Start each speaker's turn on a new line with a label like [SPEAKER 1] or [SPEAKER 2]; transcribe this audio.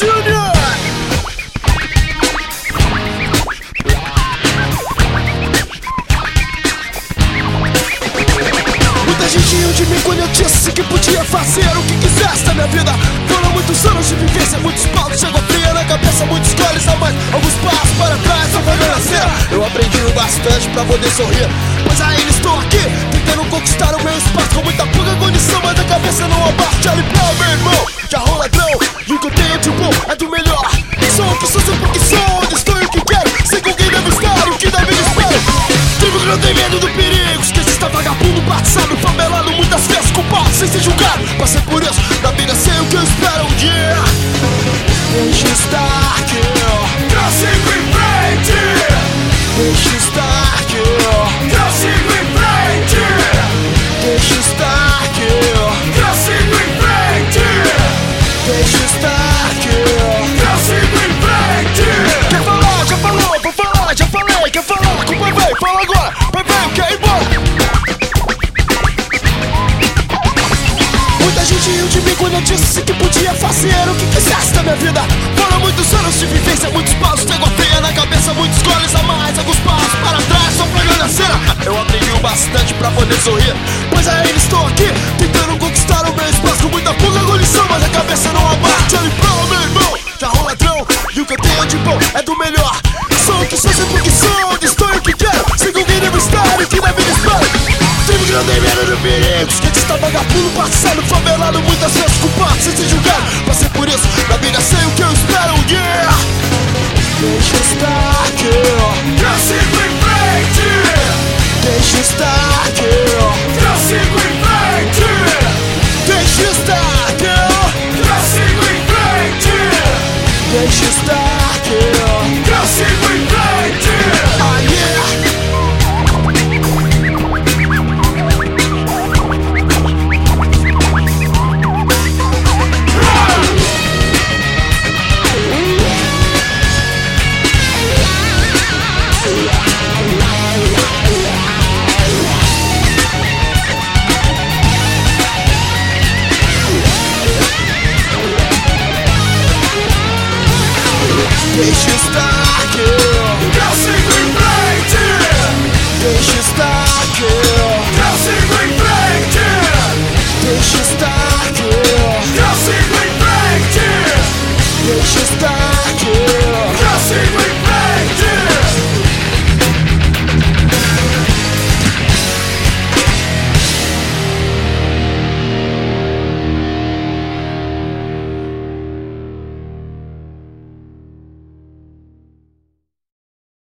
[SPEAKER 1] Junior. Muita gente riu de mim quando eu disse que podia fazer o que quisesse na minha vida. Foram muitos anos de vivência, muitos paus, chegou fria na cabeça, muitos goles a mais, alguns passos para trás, só pra renascer. Eu aprendi bastante pra poder sorrir, pois ainda estou aqui, tentando conquistar o meu espaço, com muita pouca condição, mas a cabeça não abate. Charlie Brown, meu irmão, já rola ladrão, e o que eu tenho de bom é do melhor. Sou o que sou, sei porque sou, onde estou e o que quero, sei com quem devo estar, o que deve me espero. Tribo que não tem medo do perigo, esquece esta vagabundo, batizado, favelado, muitas vezes culpado, sem ser julgado. Passei por isso, na vida sei o que eu espero um dia. Deixa estar aqui, eu sigo em frente. Deixa estar aqui, eu sigo em frente. Deixa estar aqui, eu sigo em frente. Deixa estar aqui, eu sigo em frente. Quer falar? Já falou, vou falar, já falei. Quer falar? Com o pai velho, fala agora. Pai velho, quer ir embora? Muita gente riu de mim quando eu disse que podia fazer o que quisesse da minha vida. Foram muitos anos de vivência, muitos paus, chegou feia na cabeça, muitos goles a mais, alguns passos para trás, só pra ganhar cena. Eu aprendi bastante pra poder sorrir, pois ainda estou aqui, tentando conquistar o meu espaço, com muita pouca condição, mas a cabeça não abate. Charlie Brown, meu irmão, já rola ladrão, e o que eu tenho de bom é do melhor. Sou o que sou, sei porque sou, onde estou e o que quero, sei com quem devo estar e o que deve me esperar. Tribo que não tem medo do perigo, esquece esta vagabundo, passado, favelado, muitas vezes culpado, sem ser julgado. Passei por isso, na vida sei o que eu espero, yeah. Deixa estar aqui, eu sigo em frente. Deixa estar aqui, eu sigo em frente. Deixa estar aqui, eu sigo em frente. Deixa estar aqui, eu sigo em frente. Ah, yeah. Deixa estar aqui, eu sigo em frente. Deixa